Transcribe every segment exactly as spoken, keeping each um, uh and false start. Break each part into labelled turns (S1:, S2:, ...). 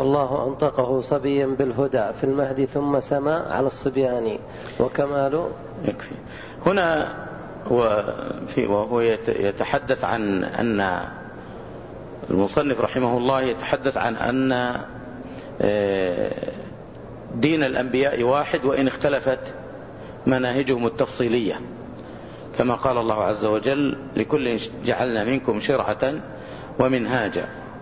S1: والله أنطقه صبيا بالهدى في المهد ثم سما على الصبيان وكمال.
S2: يكفي هنا. وهو يتحدث عن أن المصنف رحمه الله يتحدث عن أن دين الأنبياء واحد وإن اختلفت مناهجهم التفصيلية، كما قال الله عز وجل: لكل جعلنا منكم شرعة ومنهاجا.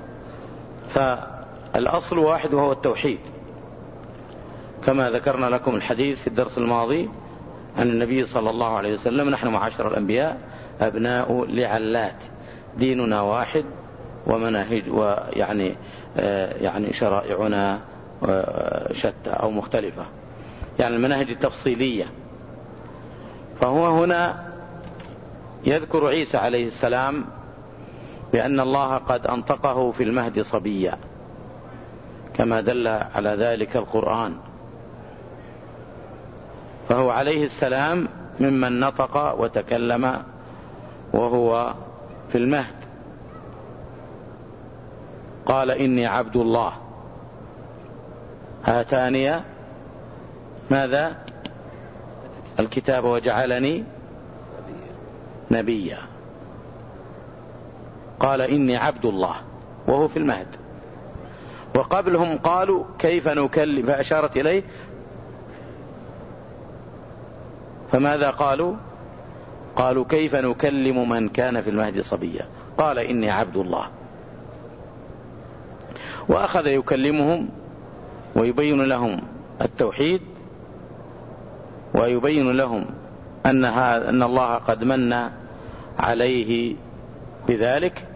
S2: فالأصل واحد وهو التوحيد، كما ذكرنا لكم الحديث في الدرس الماضي عن النبي صلى الله عليه وسلم: نحن معاشر الأنبياء أبناء لعلات، ديننا واحد ومناهج ويعني يعني شرائعنا شتى أو مختلفة، يعني المناهج التفصيلية. فهو هنا يذكر عيسى عليه السلام بأن الله قد أنطقه في المهد صبيا، كما دل على ذلك القرآن. فهو عليه السلام ممن نطق وتكلم وهو في المهد. قال: إني عبد الله آتاني ماذا؟ الكتاب وجعلني نبيا. قال: إني عبد الله وهو في المهد. وقبلهم قالوا: كيف نكلم؟ فأشارت إليه. فماذا قالوا؟ قالوا: كيف نكلم من كان في المهد صبيا؟ قال: إني عبد الله. وأخذ يكلمهم ويبين لهم التوحيد، ويبين لهم أن, أن الله قد من عليه بذلك.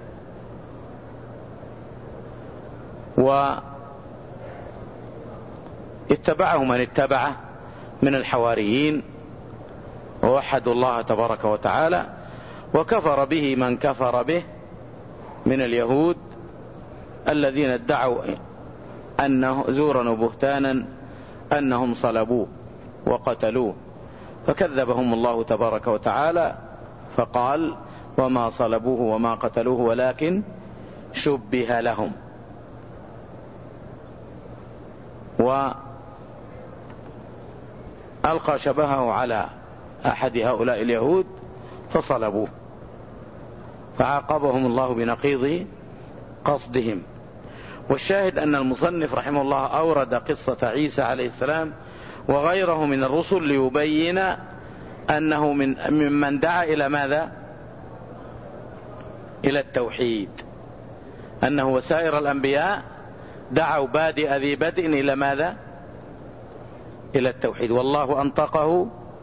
S2: واتبعه من اتبعه من الحواريين، ووحدوا الله تبارك وتعالى، وكفر به من كفر به من اليهود الذين ادعوا أنه زورا وبهتانا أنهم صلبوه وقتلوه، فكذبهم الله تبارك وتعالى فقال: وما صلبوه وما قتلوه ولكن شبه لهم. وألقى شبهه على أحد هؤلاء اليهود فصلبوه، فعاقبهم الله بنقيض قصدهم. والشاهد أن المصنف رحمه الله أورد قصة عيسى عليه السلام وغيره من الرسل ليبين أنه من ممن دعا إلى ماذا؟ إلى التوحيد، أنه وسائر الأنبياء دعوا بادئ ذي بدء إلى ماذا؟ إلى التوحيد. والله أنطقه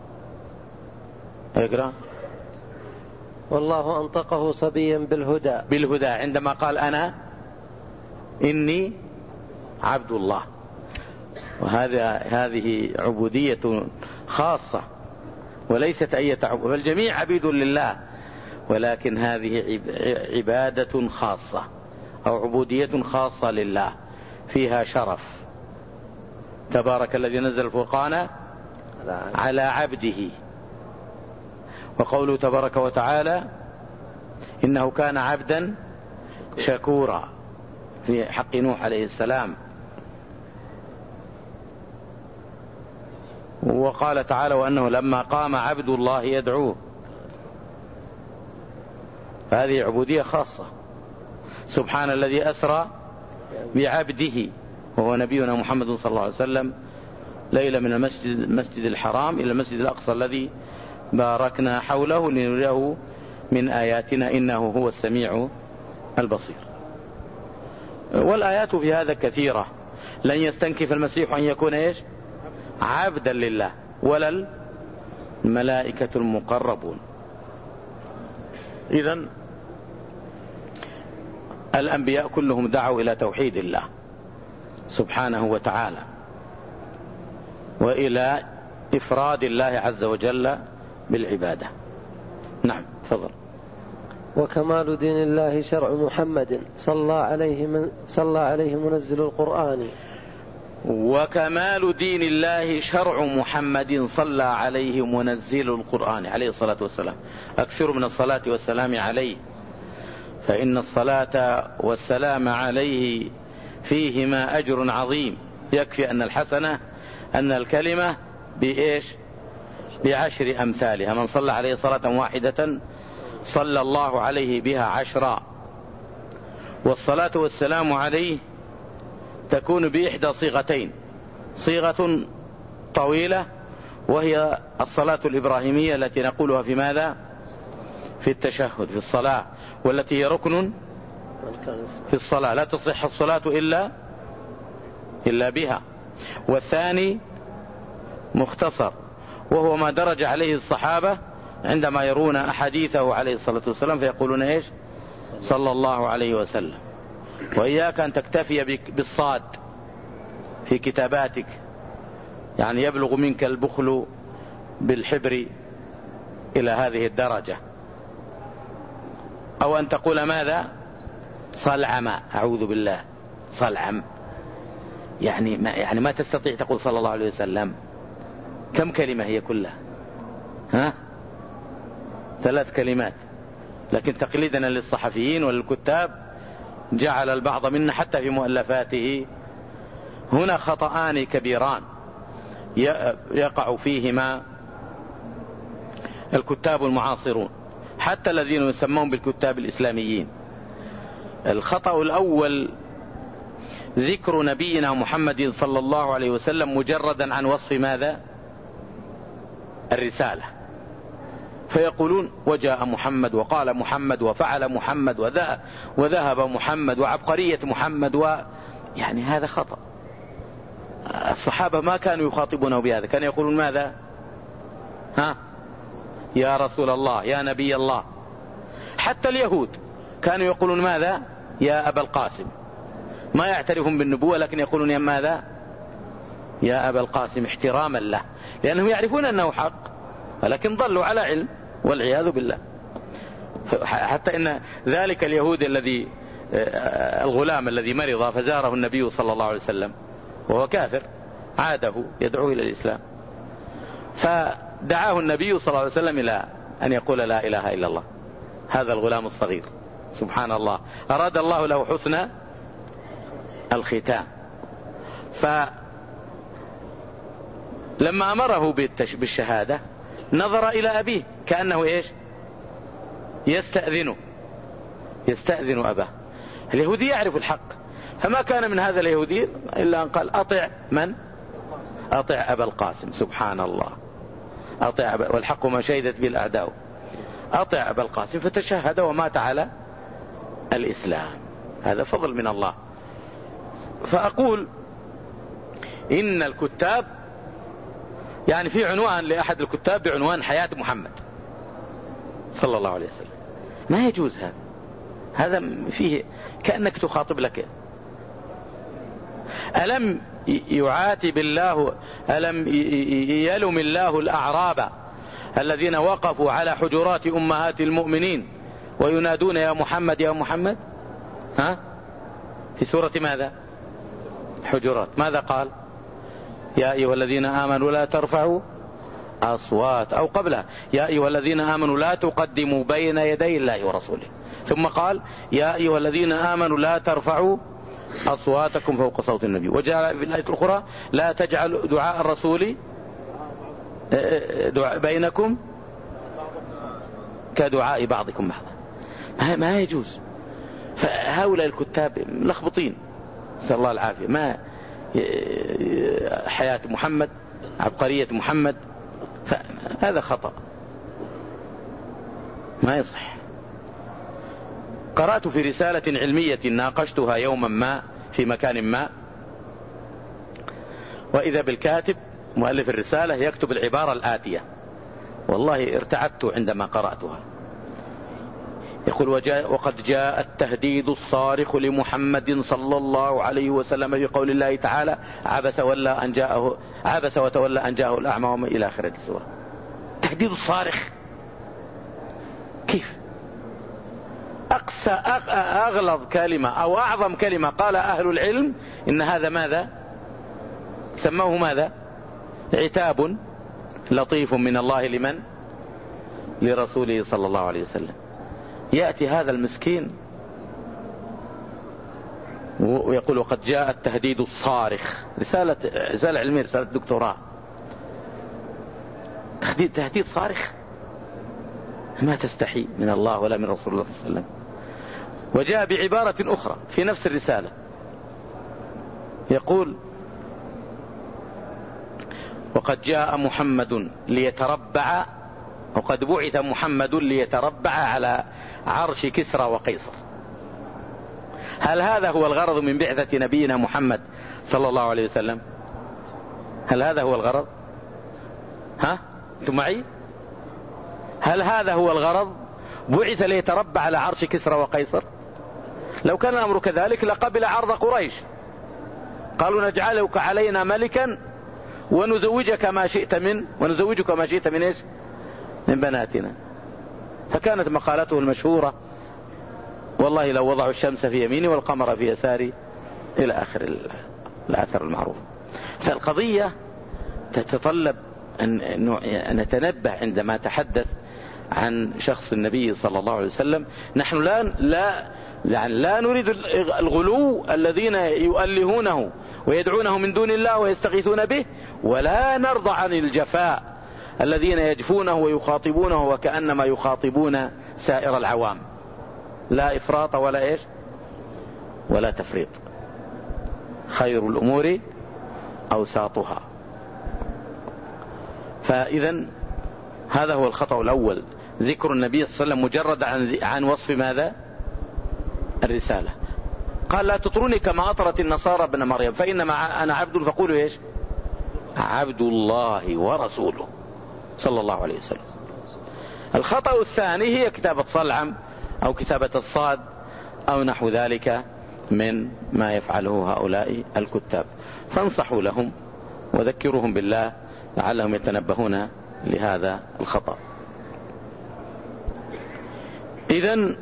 S2: اقرأ
S1: والله أنطقه صبيا بالهدى
S2: بالهدى عندما قال: أنا إني عبد الله. وهذا هذه عبودية خاصة وليست أي عبودية، فالجميع عبيد لله، ولكن هذه عبادة خاصة أو عبودية خاصة لله فيها شرف. تبارك الذي نزل الفرقان على عبده. وقوله تبارك وتعالى: إنه كان عبدا شكورا في حق نوح عليه السلام. وقال تعالى: وأنه لما قام عبد الله يدعوه. هذه عبودية خاصة. سبحان الذي أسرى بعبده وهو نبينا محمد صلى الله عليه وسلم ليلة من المسجد, المسجد الحرام إلى المسجد الأقصى الذي باركنا حوله لنريه من آياتنا إنه هو السميع البصير. والآيات في هذا كثيرة. لن يستنكف المسيح أن يكون إيش؟ عبدا لله، ولا الملائكة المقربون. إذن الأنبياء كلهم دعوا إلى توحيد الله سبحانه وتعالى وإلى إفراد الله عز وجل بالعبادة. نعم تفضل.
S1: وكمال دين الله شرع محمد صلى عليه من صلى عليه منزل القرآن.
S2: وكمال دين الله شرع محمد صلى عليه منزل القرآن عليه الصلاة والسلام. أكثر من الصلاة والسلام عليه، فإن الصلاة والسلام عليه فيهما أجر عظيم. يكفي أن الحسنة أن الكلمة بإيش؟ بعشر أمثالها. من صلى عليه صلاة واحدة صلى الله عليه بها عشرا. والصلاة والسلام عليه تكون بإحدى صيغتين: صيغة طويلة وهي الصلاة الإبراهيمية التي نقولها في ماذا؟ في التشهد في الصلاة، والتي هي ركن في الصلاة، لا تصح الصلاة إلا إلا بها. والثاني مختصر، وهو ما درج عليه الصحابة عندما يرون أحاديثه عليه الصلاة والسلام فيقولون إيش؟ صلى الله عليه وسلم. وإياك أن تكتفي بالصاد في كتاباتك، يعني يبلغ منك البخل بالحبر إلى هذه الدرجة. أو أن تقول ماذا؟ صلعم، أعوذ بالله، صلعم، يعني ما, يعني ما تستطيع تقول صلى الله عليه وسلم. كم كلمة هي كلها؟ ها؟ ثلاث كلمات. لكن تقليدنا للصحفيين وللكتاب جعل البعض منا حتى في مؤلفاته. هنا خطأان كبيران يقع فيهما الكتاب المعاصرون، حتى الذين يسمون بالكتاب الإسلاميين. الخطأ الأول ذكر نبينا محمد صلى الله عليه وسلم مجردا عن وصف ماذا؟ الرسالة. فيقولون وجاء محمد وقال محمد وفعل محمد وذهب محمد وعبقرية محمد و... يعني هذا خطأ. الصحابة ما كانوا يخاطبونه بهذا، كانوا يقولون ماذا؟ ها؟ يا رسول الله، يا نبي الله. حتى اليهود كانوا يقولون ماذا؟ يا أبا القاسم. ما يعترفون بالنبوة لكن يقولون يا ماذا؟ يا أبا القاسم، احتراما له، لأنهم يعرفون أنه حق ولكن ضلوا على علم والعياذ بالله. حتى إن ذلك اليهود الذي الغلام الذي مرض فزاره النبي صلى الله عليه وسلم وهو كافر عاده يدعوه إلى الإسلام، فدعاه النبي صلى الله عليه وسلم إلى أن يقول لا إله إلا الله. هذا الغلام الصغير سبحان الله أراد الله له حسن الختام. فلما أمره بالشهادة نظر إلى أبيه كأنه إيش؟ يستأذنه يستأذن أباه. اليهودي يعرف الحق، فما كان من هذا اليهودي إلا أن قال أطع من؟ أطع أبا القاسم. سبحان الله، أطع أبا، والحق ما شهدت به الأعداء. أطع أبا القاسم، فتشهد ومات على الإسلام. هذا فضل من الله. فأقول إن الكتاب، يعني في عنوان لأحد الكتاب بعنوان حياة محمد صلى الله عليه وسلم، ما يجوز هذا. هذا فيه كأنك تخاطب لك. ألم يعاتب الله، ألم يلم الله الأعراب الذين وقفوا على حجرات أمهات المؤمنين وينادون يا محمد يا محمد؟ ها؟ في سورة ماذا؟ حجرات. ماذا قال؟ يا أيها الذين آمنوا لا ترفعوا أصوات، أو قبلها يا أيها الذين آمنوا لا تقدموا بين يدي الله ورسوله. ثم قال يا أيها الذين آمنوا لا ترفعوا أصواتكم فوق صوت النبي. وجاء في الآية الأخرى لا تجعلوا دعاء الرسول دعاء بينكم كدعاء بعضكم بعضا. ما يجوز. فهؤلاء الكتاب ملخبطين، نسأل الله العافية. ما حياة محمد، عبقرية محمد، هذا خطأ ما يصح. قرأت في رسالة علمية ناقشتها يوما ما في مكان ما، وإذا بالكاتب مؤلف الرسالة يكتب العبارة الآتية، والله ارتعبت عندما قرأتها. يقول وجاء وقد جاء التهديد الصارخ لمحمد صلى الله عليه وسلم في قول الله تعالى عبس وولى أن جاءه عبس وتولى أن جاءه الأعمى وما إلى آخر السورة. تهديد الصارخ كيف؟ أقسى أغلظ كلمة أو أعظم كلمة قال أهل العلم إن هذا ماذا؟ سموه ماذا؟ عتاب لطيف من الله لمن؟ لرسوله صلى الله عليه وسلم. يأتي هذا المسكين ويقول وقد جاء التهديد الصارخ، رسالة رسالة علمية، رسالة دكتوراه، تهديد تهديد صارخ، ما تستحي من الله ولا من رسول الله صلى الله عليه وسلم. وجاء بعبارة أخرى في نفس الرسالة يقول وقد جاء محمد ليتربع، وقد بعث محمد ليتربع على عرش كسرى وقيصر. هل هذا هو الغرض من بعثة نبينا محمد صلى الله عليه وسلم؟ هل هذا هو الغرض؟ ها انتم معي؟ هل هذا هو الغرض؟ بعث ليتربع على عرش كسرى وقيصر؟ لو كان الأمر كذلك لقبل عرض قريش، قالوا نجعلك علينا ملكا ونزوجك ما شئت من ونزوجك ما شئت من ايش؟ من بناتنا. فكانت مقالته المشهورة والله لو وضعوا الشمس في يميني والقمر في يساري إلى آخر الأثر المعروف. فالقضية تتطلب أن نتنبه عندما تحدث عن شخص النبي صلى الله عليه وسلم. نحن لا لا يعني لا نريد الغلو الذين يؤلهونه ويدعونه من دون الله ويستغيثون به، ولا نرضى عن الجفاء الذين يجفونه ويخاطبونه وكأنما يخاطبون سائر العوام. لا إفراط ولا إيش ولا تفريط، خير الأمور أوساطها. فإذا هذا هو الخطأ الأول، ذكر النبي صلى الله عليه وسلم مجرد عن, عن وصف ماذا؟ الرسالة. قال لا تطروني كما أطرت النصارى ابن مريم فإنما أنا عبد فقولوا إيش؟ عبد الله ورسوله صلى الله عليه وسلم. الخطأ الثاني هي كتابة صلعم أو كتابة الصاد أو نحو ذلك من ما يفعله هؤلاء الكتاب، فانصحوا لهم وذكرهم بالله لعلهم يتنبهون لهذا الخطأ. إذن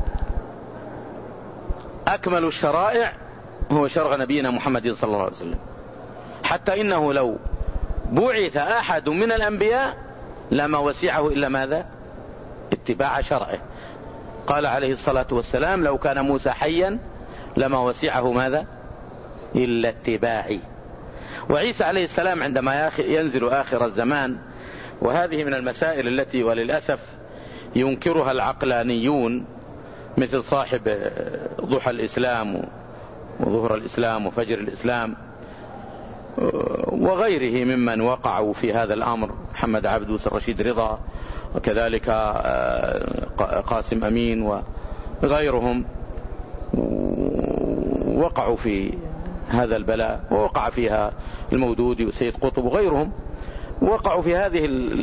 S2: أكمل الشرائع هو شرع نبينا محمد صلى الله عليه وسلم، حتى إنه لو بعث أحد من الأنبياء لما وسعه إلا ماذا؟ اتباع شرعه. قال عليه الصلاة والسلام لو كان موسى حيا لما وسعه ماذا؟ إلا اتباعي. وعيسى عليه السلام عندما ينزل آخر الزمان، وهذه من المسائل التي وللأسف ينكرها العقلانيون مثل صاحب ضحى الإسلام وظهر الإسلام وفجر الإسلام وغيره ممن وقعوا في هذا الأمر، محمد عبدوس الرشيد رضا وكذلك قاسم أمين وغيرهم، وقعوا في هذا البلاء، ووقع فيها المودودي وسيد قطب وغيرهم، وقعوا في هذه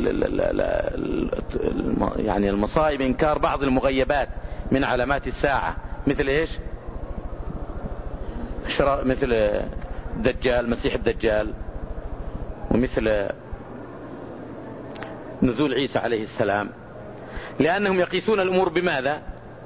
S2: يعني المصائب، إنكار بعض المغيبات من علامات الساعة، مثل إيش؟ مثل الدجال، مسيح الدجال، ومثل نزول عيسى عليه السلام، لأنهم يقيسون الأمور بماذا؟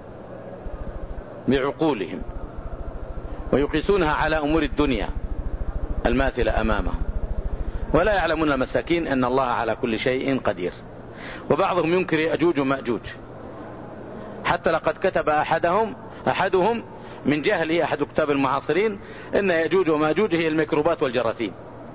S2: بعقولهم، ويقيسونها على أمور الدنيا الماثلة أمامهم، ولا يعلمون المساكين أن الله على كل شيء قدير. وبعضهم ينكر يأجوج ومأجوج، حتى لقد كتب أحدهم أحدهم من جهله أحد كتاب المعاصرين إن يأجوج ومأجوج هي الميكروبات والجراثيم.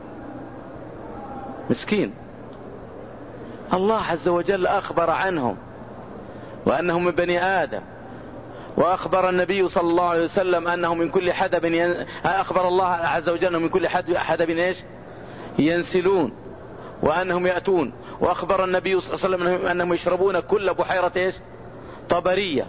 S2: مسكين، الله عز وجل أخبر عنهم وأنهم من بني آدم، وأخبر النبي صلى الله عليه وسلم أنهم من كل حدب ين... أخبر الله عز وجل أنهم من كل حدب إيش؟ ينسلون، وأنهم يأتون، وأخبر النبي صلى الله عليه وسلم أنهم يشربون كل بحيرة إيش؟ طبرية.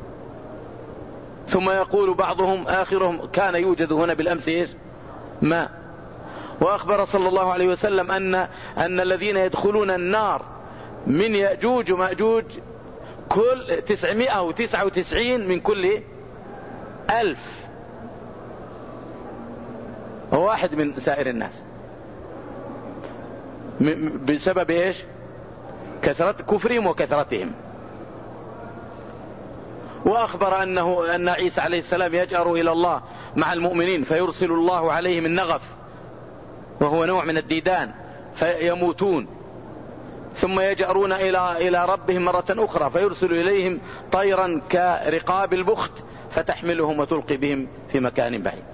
S2: ثم يقول بعضهم آخرهم كان يوجد هنا بالأمس إيش؟ ماء. وأخبر صلى الله عليه وسلم أن أن الذين يدخلون النار من يأجوج ومأجوج كل تسعمائة وتسعة وتسعين من كل ألف، وواحد من سائر الناس، بسبب إيش؟ كثرة كفرهم وكثرتهم. وأخبر أنه أن عيسى عليه السلام يجأر إلى الله مع المؤمنين فيرسل الله عليهم النغف، وهو نوع من الديدان، فيموتون، ثم يجأرون إلى إلى ربهم مرة أخرى فيرسل إليهم طيرا كرقاب البخت فتحملهم وتلقي بهم في مكان بعيد.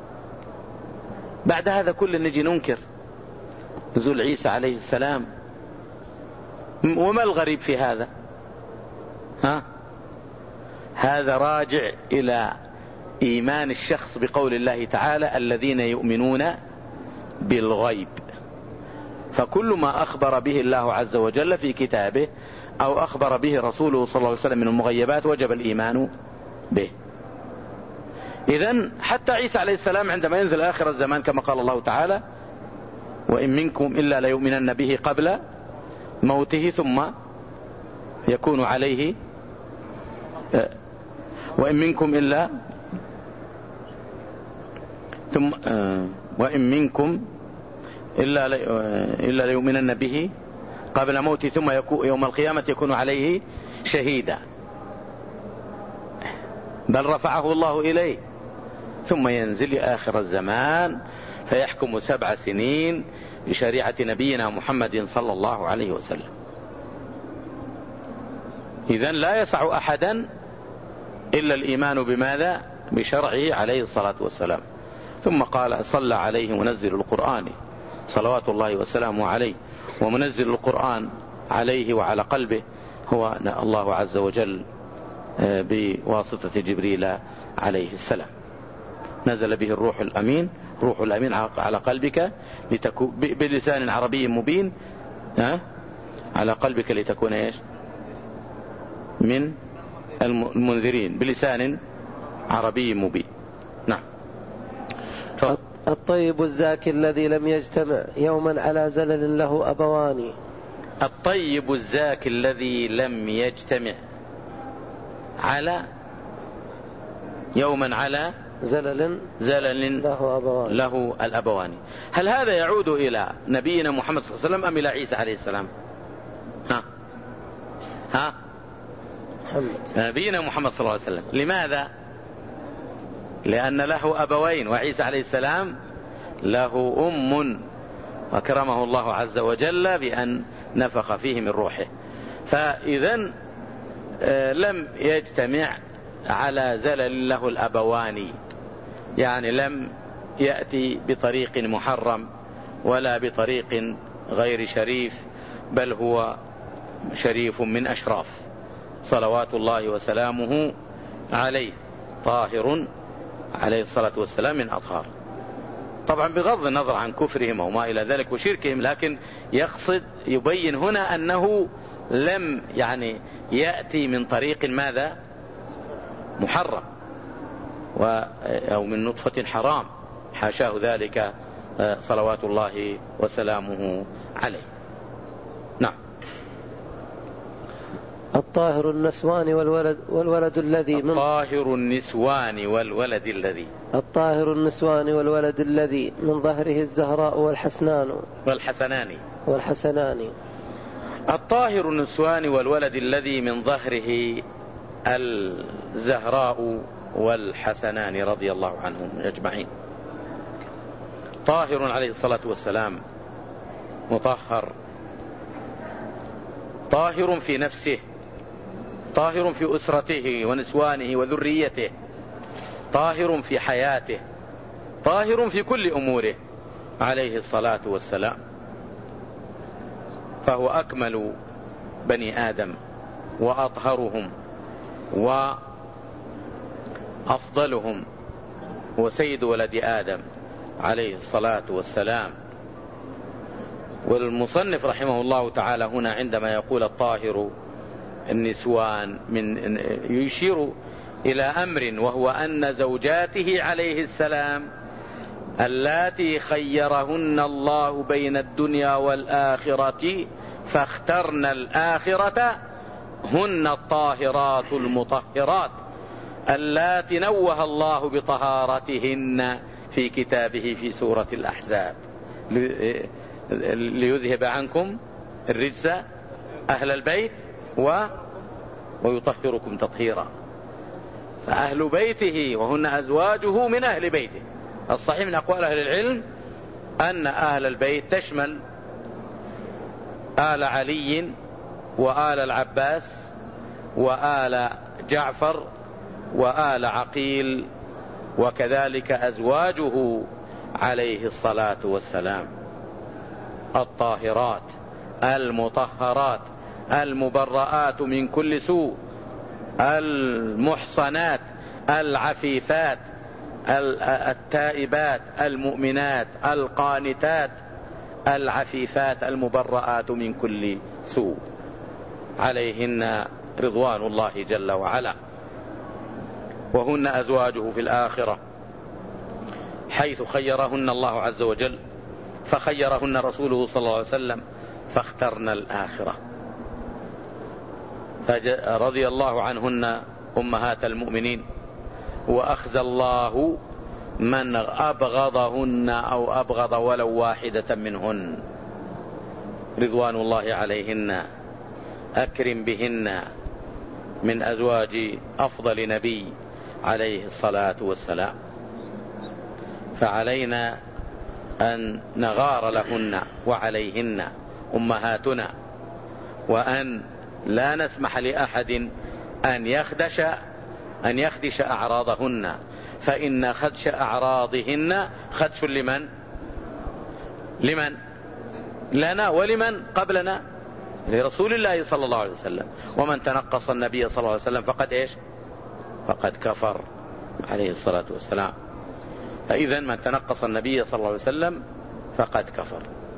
S2: بعد هذا كله نجي ننكر نزول عيسى عليه السلام. وما الغريب في هذا؟ ها؟ هذا راجع إلى إيمان الشخص بقول الله تعالى الذين يؤمنون بالغيب. فكل ما أخبر به الله عز وجل في كتابه أو أخبر به رسوله صلى الله عليه وسلم من المغيبات وجب الإيمان به. إذن حتى عيسى عليه السلام عندما ينزل آخر الزمان كما قال الله تعالى وإن منكم إلا ليؤمنن به قبل موته ثم يكون عليه وإن منكم إلا ثم وإن منكم إلا إلا ليؤمنن به قبل موته ثم يكون يوم القيامة يكون عليه شهيدا، بل رفعه الله إليه ثم ينزل آخر الزمان فيحكم سبع سنين بشريعة نبينا محمد صلى الله عليه وسلم. إذن لا يسع أحدا إلا الإيمان بماذا؟ بشرعه عليه الصلاة والسلام. ثم قال صلى عليه منزل القرآن صلوات الله وسلامه عليه، ومنزل القرآن عليه وعلى قلبه هو الله عز وجل بواسطة جبريل عليه السلام. نزل به الروح الأمين، روح الأمين على قلبك لتكون بلسان عربي مبين ها؟ على قلبك لتكون ايش؟ من المنذرين بلسان عربي مبين. نعم.
S1: ف... الطيب الزاكي الذي لم يجتمع يوما على زلل له أبوان.
S2: الطيب الزاكي الذي لم يجتمع على يوما على
S1: زلل
S2: زلل
S1: له أبوان
S2: له الأبوان. هل هذا يعود إلى نبينا محمد صلى الله عليه وسلم أم إلى عيسى عليه السلام؟ ها ها
S1: محمد.
S2: نبينا محمد صلى الله عليه وسلم. لماذا؟ لأن له أبوين، وعيسى عليه السلام له أم وكرمه الله عز وجل بأن نفخ فيه من روحه. فإذن لم يجتمع على زلل له الأبوان، يعني لم يأتي بطريق محرم ولا بطريق غير شريف، بل هو شريف من أشراف صلوات الله وسلامه عليه، طاهر عليه الصلاة والسلام من أطهار. طبعا بغض النظر عن كفرهم وما إلى ذلك وشركهم، لكن يقصد يبين هنا أنه لم يعني يأتي من طريق ماذا؟ محرم أو من نطفة حرام، حاشاه ذلك صلوات الله وسلامه عليه. نعم.
S1: الطاهر النسوان والولد, والولد الذي من
S2: الطاهر النسوان والولد الذي
S1: الطاهر النسوان والولد الذي من ظهره الزهراء والحسنان
S2: والحسنان
S1: والحسنان
S2: الطاهر النسوان والولد الذي من ظهره الزهراء والحسنان رضي الله عنهم أجمعين. طاهر عليه الصلاة والسلام مطهر، طاهر في نفسه، طاهر في أسرته ونسوانه وذريته، طاهر في حياته، طاهر في كل أموره عليه الصلاة والسلام. فهو أكمل بني آدم وأطهرهم وأفضلهم وسيد ولد آدم عليه الصلاة والسلام. والمصنف رحمه الله تعالى هنا عندما يقول الطاهر النسوان من يشير إلى أمر، وهو أن زوجاته عليه السلام اللاتي خيرهن الله بين الدنيا والآخرة فاخترن الآخرة هن الطاهرات المطهرات اللاتي نوه الله بطهارتهن في كتابه في سورة الأحزاب ليذهب عنكم الرجس أهل البيت و ويطهركم تطهيرا. فأهل بيته وهن أزواجه من أهل بيته. الصحيح من أقوال أهل العلم أن أهل البيت تشمل آل علي وآل العباس وآل جعفر وآل عقيل وكذلك أزواجه عليه الصلاة والسلام الطاهرات المطهرات المبرآت من كل سوء المحصنات العفيفات التائبات المؤمنات القانتات العفيفات المبرآت من كل سوء عليهن رضوان الله جل وعلا، وهن أزواجه في الآخرة حيث خيرهن الله عز وجل، فخيرهن رسوله صلى الله عليه وسلم فاخترن الآخرة، فرضي الله عنهن أمهات المؤمنين، وأخزى الله من أبغضهن أو أبغض ولو واحدة منهن رضوان الله عليهن، أكرم بهن من أزواج أفضل نبي عليه الصلاة والسلام. فعلينا أن نغار لهن وعليهن أمهاتنا، وأن لا نسمح لأحد أن يخدش أن يخدش أعراضهن، فإن خدش أعراضهن خدش لمن لمن لنا ولمن قبلنا، لرسول الله صلى الله عليه وسلم. ومن تنقص النبي صلى الله عليه وسلم فقد إيش فقد كفر عليه الصلاة والسلام. فإذا من تنقص النبي صلى الله عليه وسلم فقد كفر،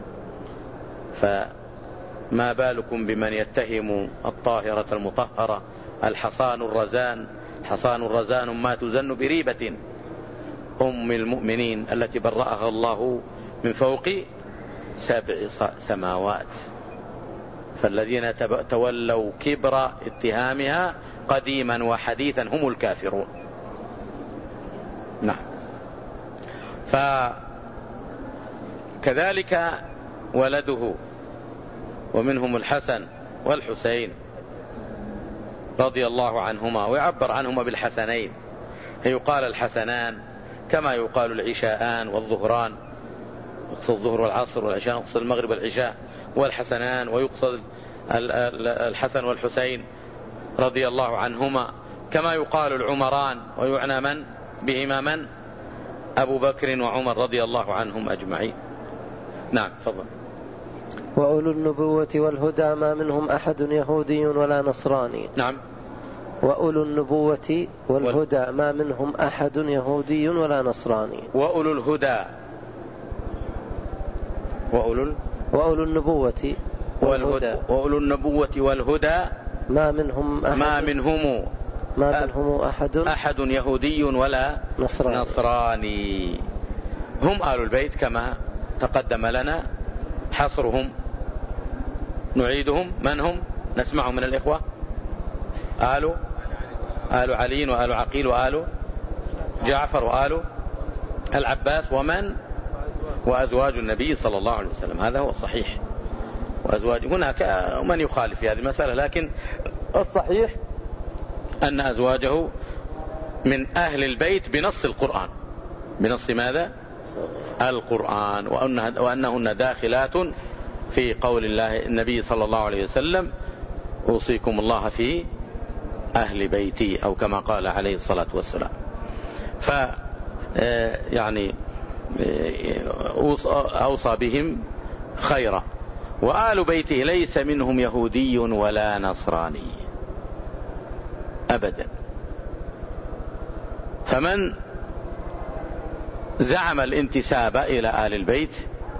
S2: فما بالكم بمن يتهم الطاهرة المطهرة الحصان الرزان. حصان الرزان ما تزن بريبة، أم المؤمنين التي برأها الله من فوق سبع سماوات، فالذين تولوا كبر اتهامها قديما وحديثا هم الكافرون. نعم. فكذلك ولده، ومنهم الحسن والحسين رضي الله عنهما، ويعبر عنهما بالحسنين، يقال الحسنان كما يقال العشاءان والظهران، يقصد الظهر والعصر، والعشاء يقصد المغرب والعشاء، والحسنان ويقصد الحسن والحسين رضي الله عنهما، كما يقال العمران ويعنى من بهما من أبو بكر وعمر رضي الله عنهم أجمعين. نعم تفضل.
S1: وأولو النبوة والهدى ما منهم أحد يهودي ولا نصراني.
S2: نعم.
S1: وأولو النبوة والهدى ما منهم أحد يهودي ولا نصراني.
S2: وأولو الهدى وأولو
S1: وأولو النبوة والهدى
S2: وأولو النبوة والهدى
S1: ما منهم أحد
S2: ما منهم
S1: ما منهم أحد
S2: أحد يهودي ولا نصراني, نصراني. هم آل البيت كما تقدم لنا حصرهم. نعيدهم من هم؟ نسمعهم من الإخوة. آل آل علي وآل عقيل وآل جعفر وآل العباس ومن وأزواج النبي صلى الله عليه وسلم. هذا هو الصحيح. وأزواج هناك من يخالف في هذه المسألة، لكن الصحيح أن أزواجه من أهل البيت بنص القرآن. بنص ماذا؟ القرآن. وأنهن داخلات في قول الله النبي صلى الله عليه وسلم: أوصيكم الله في أهل بيتي، أو كما قال عليه الصلاة والسلام. ف يعني أوصى بهم خيرا. وآل بيته ليس منهم يهودي ولا نصراني أبدا. فمن زعم الانتساب إلى آل البيت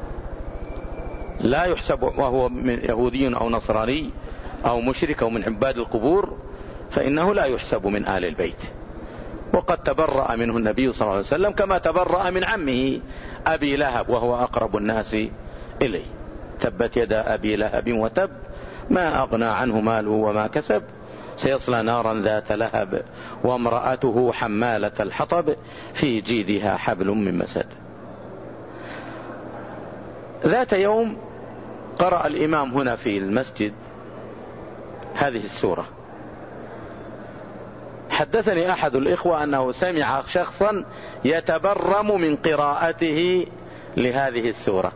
S2: لا يحسب وهو من يهودي أو نصراني أو مشرك أو من عباد القبور، فإنه لا يحسب من آل البيت. وقد تبرأ منه النبي صلى الله عليه وسلم كما تبرأ من عمه أبي لهب، وهو أقرب الناس إليه: تبت يدا أبي لهب وتب، ما أغنى عنه ماله وما كسب، سيصلى نارا ذات لهب، وامرأته حمالة الحطب، في جيدها حبل من مسد. ذات يوم قرأ الإمام هنا في المسجد هذه السورة. حدثني أحد الإخوة أنه سمع شخصا يتبرم من قراءته لهذه السورة.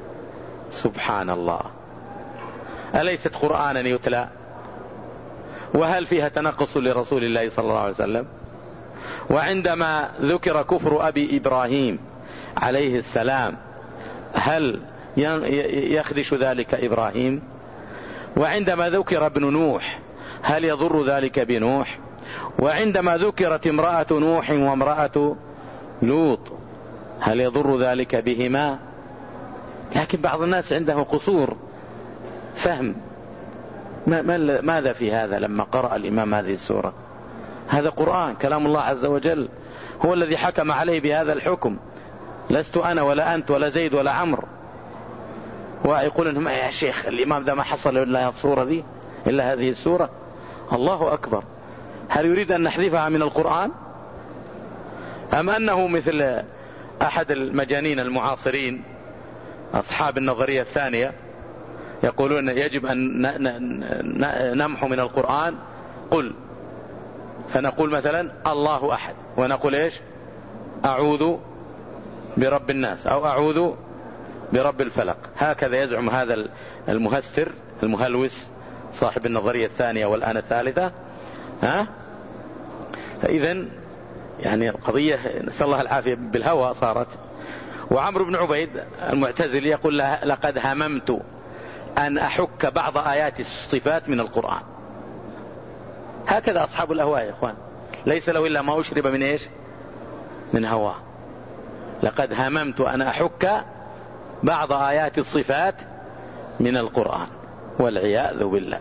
S2: سبحان الله، أليست قرآنا يتلى؟ وهل فيها تنقص لرسول الله صلى الله عليه وسلم؟ وعندما ذكر كفر أبي إبراهيم عليه السلام هل يخدش ذلك إبراهيم؟ وعندما ذكر ابن نوح هل يضر ذلك بنوح؟ وعندما ذكرت امرأة نوح وامرأة لوط هل يضر ذلك بهما؟ لكن بعض الناس عنده قصور فهم. ماذا في هذا لما قرأ الإمام هذه السورة؟ هذا قرآن كلام الله عز وجل، هو الذي حكم عليه بهذا الحكم، لست أنا ولا أنت ولا زيد ولا عمرو. ويقول إنهم يا شيخ الإمام ذا ما حصل إلا الصورة ذي إلا هذه السورة. الله أكبر، هل يريد أن نحذفها من القرآن؟ أم أنه مثل أحد المجانين المعاصرين أصحاب النظرية الثانية يقولون يجب أن نمحو من القرآن قل، فنقول مثلا الله أحد ونقول إيش؟ أعوذ برب الناس أو أعوذ برب الفلق. هكذا يزعم هذا المهستر المهلوس صاحب النظرية الثانية والآن الثالثة. ها؟ فإذن يعني القضية نسأل الله العافية بالهوى صارت. وعمرو بن عبيد المعتزلي يقول لقد هممت أن أحك بعض آيات الصفات من القرآن. هكذا أصحاب الأهواء يا إخوان، ليس له إلا ما أشرب من إيش؟ من هواه. لقد هممت أن أحك بعض آيات الصفات من القرآن والعياذ بالله.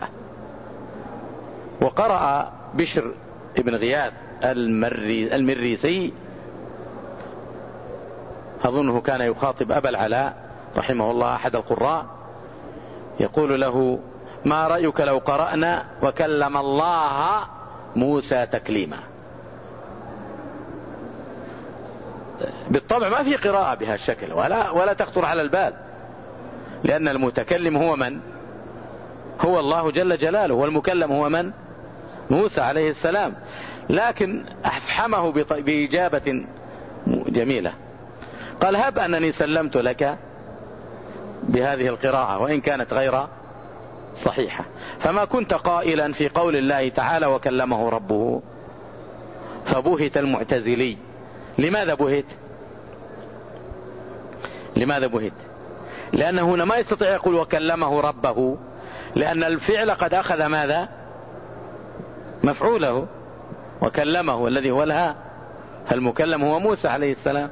S2: وقرأ بشر ابن غياث المري المريسي أظنه كان يخاطب أبا العلاء رحمه الله أحد القراء، يقول له ما رأيك لو قرأنا وكلم الله موسى تكليما؟ بالطبع ما في قراءة بهذا الشكل ولا, ولا تخطر على البال، لأن المتكلم هو من؟ هو الله جل جلاله، والمكلم هو من؟ موسى عليه السلام. لكن أفحمه بإجابة جميلة، قال هب أنني سلمت لك بهذه القراءة وإن كانت غير صحيحة، فما كنت قائلا في قول الله تعالى وكلمه ربه. فبهت المعتزلي. لماذا بهت؟ لماذا بهت؟ لأنه هنا ما يستطيع يقول وكلمه ربه، لأن الفعل قد أخذ ماذا؟ مفعوله، وكلمه الذي هو الها، فالمكلم هو موسى عليه السلام.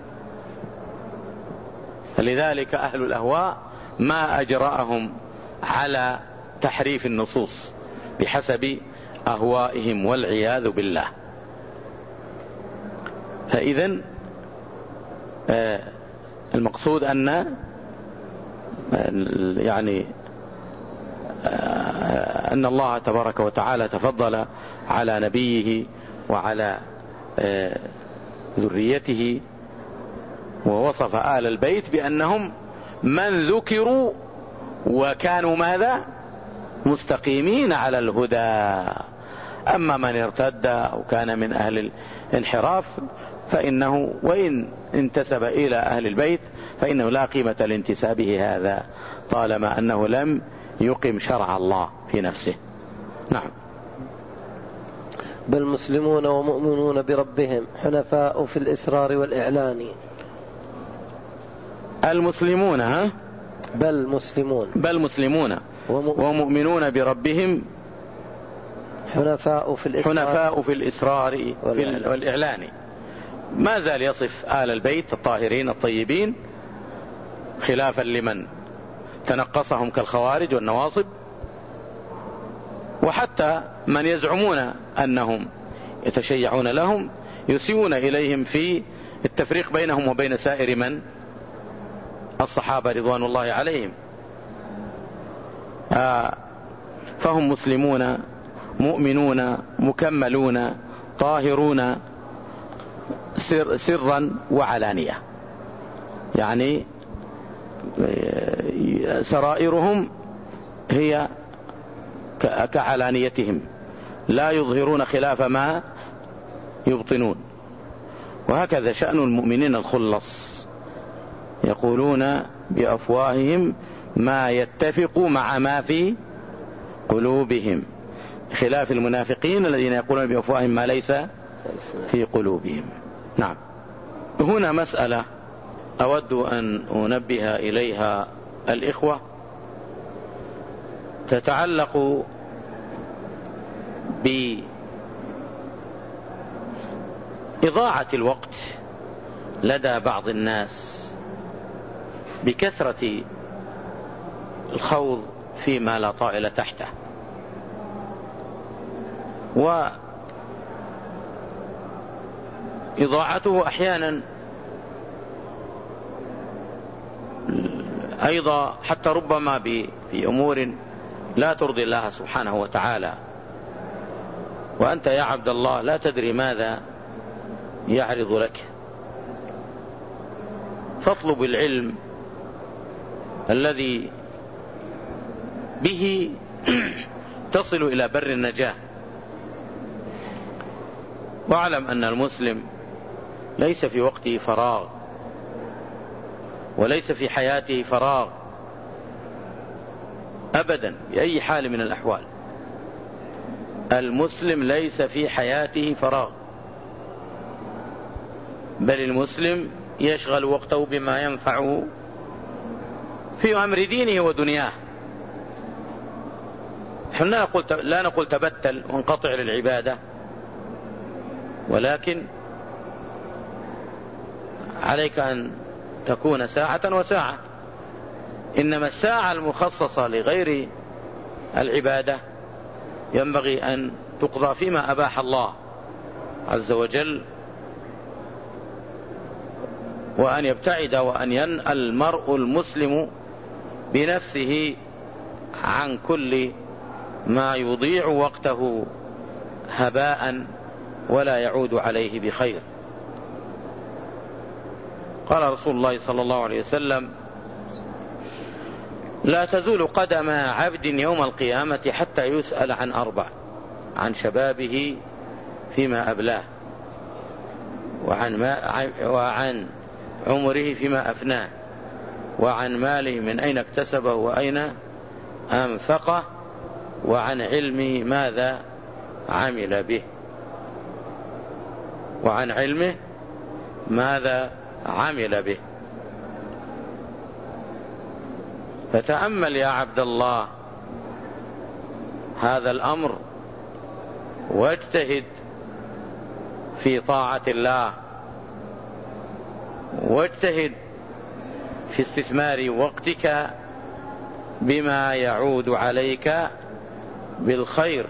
S2: فلذلك أهل الأهواء ما أجرأهم على تحريف النصوص بحسب أهوائهم والعياذ بالله. فإذن المقصود أن يعني أن الله تبارك وتعالى تفضل على نبيه وعلى ذريته ووصف آل البيت بأنهم من ذكروا وكانوا ماذا؟ مستقيمين على الهدى. أما من ارتد أو كان من أهل الانحراف فإنه وإن انتسب إلى أهل البيت فإنه لا قيمة لانتسابه هذا طالما أنه لم يقم شرع الله في نفسه. نعم.
S1: بل مسلمون ومؤمنون بربهم حنفاء في الإسرار والإعلان.
S2: المسلمون ها؟
S1: بل مسلمون
S2: بل مسلمون ومؤمنون بربهم
S1: حنفاء في الإسرار,
S2: حنفاء في الإسرار والإعلان. ما زال يصف آل البيت الطاهرين الطيبين خلافا لمن تنقصهم كالخوارج والنواصب، وحتى من يزعمون أنهم يتشيعون لهم يسيئون إليهم في التفريق بينهم وبين سائر من الصحابة رضوان الله عليهم. آه فهم مسلمون مؤمنون مكملون طاهرون سر سرا وعلانية، يعني سرائرهم هي كعلانيتهم لا يظهرون خلاف ما يبطنون. وهكذا شأن المؤمنين الخلص، يقولون بأفواههم ما يتفق مع ما في قلوبهم. خلاف المنافقين الذين يقولون بأفواههم ما ليس في قلوبهم. نعم. هنا مسألة أود أن أنبه إليها الإخوة تتعلق بإضاعة الوقت لدى بعض الناس بكثرة الخوض فيما لا طائل تحته، وإضاعته أحيانا أيضا حتى ربما في أمور لا ترضي الله سبحانه وتعالى، وأنت يا عبد الله لا تدري ماذا يعرض لك. فاطلب العلم الذي به تصل إلى بر النجاة. واعلم أن المسلم ليس في وقته فراغ، وليس في حياته فراغ أبدا بأي حال من الأحوال. المسلم ليس في حياته فراغ، بل المسلم يشغل وقته بما ينفعه في أمر دينه ودنياه. نحن لا نقول لا نقول تبتل وانقطع للعبادة، ولكن عليك أن تكون ساعة وساعة. إنما الساعة المخصصة لغير العبادة ينبغي أن تقضى فيما أباح الله عز وجل، وأن يبتعد وأن ينأى المرء المسلم بنفسه عن كل ما يضيع وقته هباء ولا يعود عليه بخير. قال رسول الله صلى الله عليه وسلم: لا تزول قدم عبد يوم القيامة حتى يسأل عن أربع: عن شبابه فيما أبلاه، وعن, ما وعن عمره فيما أفناه، وعن ماله من أين اكتسبه وأين أنفقه، وعن علمه ماذا عمل به وعن علمه ماذا عمل به. فتأمل يا عبد الله هذا الأمر، واجتهد في طاعة الله، واجتهد في استثمار وقتك بما يعود عليك بالخير.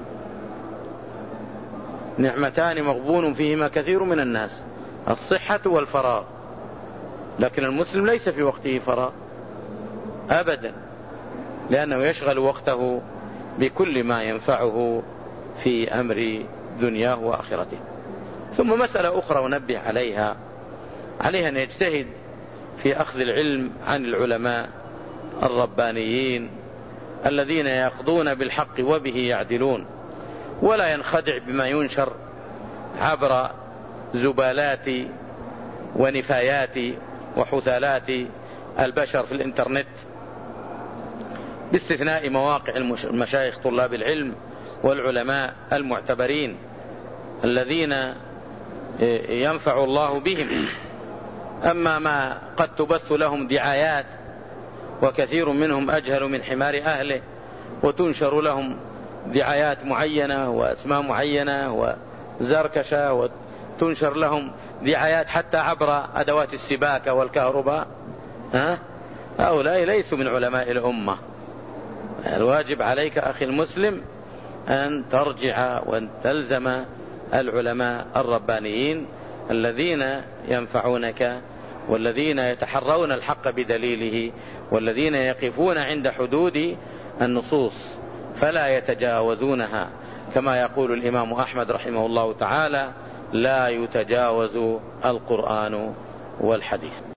S2: نعمتان مغبون فيهما كثير من الناس: الصحة والفراغ. لكن المسلم ليس في وقته فراغ أبدا، لأنه يشغل وقته بكل ما ينفعه في أمر دنياه وآخرته. ثم مسألة أخرى ونبه عليها، عليها أن يجتهد في أخذ العلم عن العلماء الربانيين الذين يقضون بالحق وبه يعدلون، ولا ينخدع بما ينشر عبر زبالات ونفايات وحثالات البشر في الإنترنت، باستثناء مواقع المشايخ طلاب العلم والعلماء المعتبرين الذين ينفع الله بهم. أما ما قد تبث لهم دعايات، وكثير منهم أجهل من حمار أهله، وتنشر لهم دعايات معينة وأسماء معينة وزركشة، وتنشر لهم دعايات حتى عبر أدوات السباكة والكهرباء، ها؟ هؤلاء ليسوا من علماء الأمة. الواجب عليك أخي المسلم أن ترجع وأن تلزم العلماء الربانيين الذين ينفعونك، والذين يتحرون الحق بدليله، والذين يقفون عند حدود النصوص فلا يتجاوزونها، كما يقول الإمام أحمد رحمه الله تعالى: لا يتجاوز القرآن والحديث.